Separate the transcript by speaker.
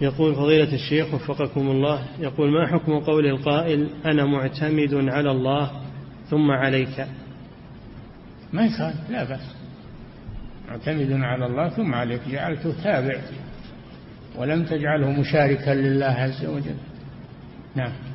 Speaker 1: يقول فضيلة الشيخ وفقكم الله، يقول ما حكم قول القائل أنا معتمد على الله ثم عليك؟
Speaker 2: ما يخالف، لا بأس، معتمد على الله ثم عليك، جعلته تابع ولم تجعله مشاركا لله عز وجل. نعم.